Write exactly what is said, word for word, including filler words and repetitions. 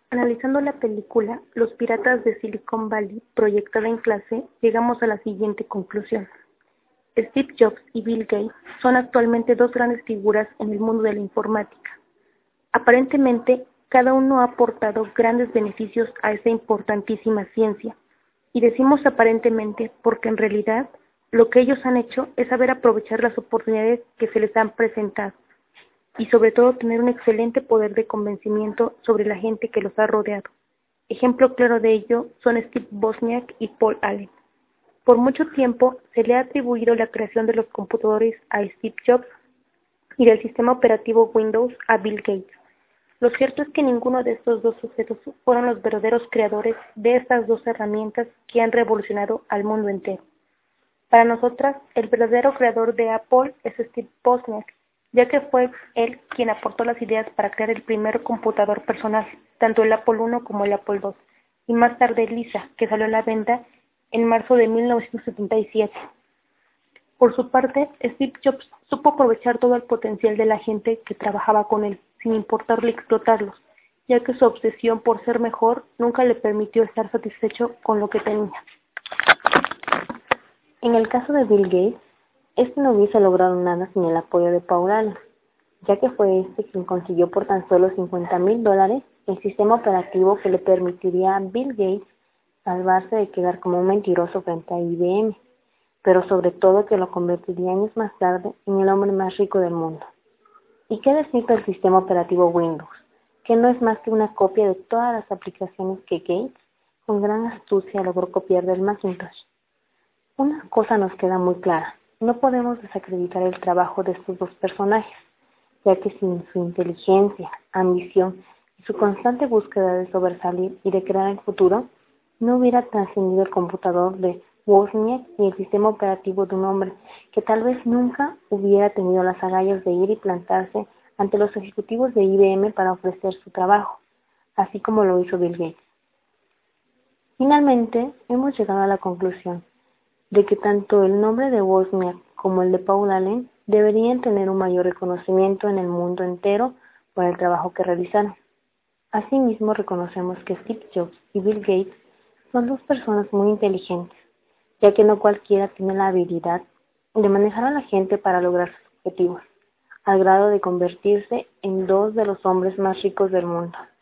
Analizando la película Los Piratas de Silicon Valley proyectada en clase, llegamos a la siguiente conclusión. Steve Jobs y Bill Gates son actualmente dos grandes figuras en el mundo de la informática. Aparentemente, cada uno ha aportado grandes beneficios a esa importantísima ciencia, y decimos aparentemente porque en realidad lo que ellos han hecho es saber aprovechar las oportunidades que se les han presentado, y sobre todo tener un excelente poder de convencimiento sobre la gente que los ha rodeado. Ejemplo claro de ello son Steve Wozniak y Paul Allen. Por mucho tiempo se le ha atribuido la creación de los computadores a Steve Jobs y del sistema operativo Windows a Bill Gates. Lo cierto es que ninguno de estos dos sujetos fueron los verdaderos creadores de estas dos herramientas que han revolucionado al mundo entero. Para nosotras, el verdadero creador de Apple es Steve Wozniak, ya que fue él quien aportó las ideas para crear el primer computador personal, tanto el Apple uno como el Apple dos, y más tarde Lisa, que salió a la venta en marzo de mil novecientos setenta y siete. Por su parte, Steve Jobs supo aprovechar todo el potencial de la gente que trabajaba con él, sin importarle explotarlos, ya que su obsesión por ser mejor nunca le permitió estar satisfecho con lo que tenía. En el caso de Bill Gates, este no hubiese logrado nada sin el apoyo de Paul Allen, ya que fue este quien consiguió por tan solo cincuenta mil dólares el sistema operativo que le permitiría a Bill Gates salvarse de quedar como un mentiroso frente a I B M, pero sobre todo que lo convertiría años más tarde en el hombre más rico del mundo. ¿Y qué decir del sistema operativo Windows, que no es más que una copia de todas las aplicaciones que Gates, con gran astucia, logró copiar del Macintosh? Una cosa nos queda muy clara: no podemos desacreditar el trabajo de estos dos personajes, ya que sin su inteligencia, ambición y su constante búsqueda de sobresalir y de crear el futuro, no hubiera trascendido el computador de Wozniak y el sistema operativo de un hombre que tal vez nunca hubiera tenido las agallas de ir y plantarse ante los ejecutivos de I B M para ofrecer su trabajo, así como lo hizo Bill Gates. Finalmente, hemos llegado a la conclusión de que tanto el nombre de Wozniak como el de Paul Allen deberían tener un mayor reconocimiento en el mundo entero por el trabajo que realizaron. Asimismo, reconocemos que Steve Jobs y Bill Gates son dos personas muy inteligentes, ya que no cualquiera tiene la habilidad de manejar a la gente para lograr sus objetivos, al grado de convertirse en dos de los hombres más ricos del mundo.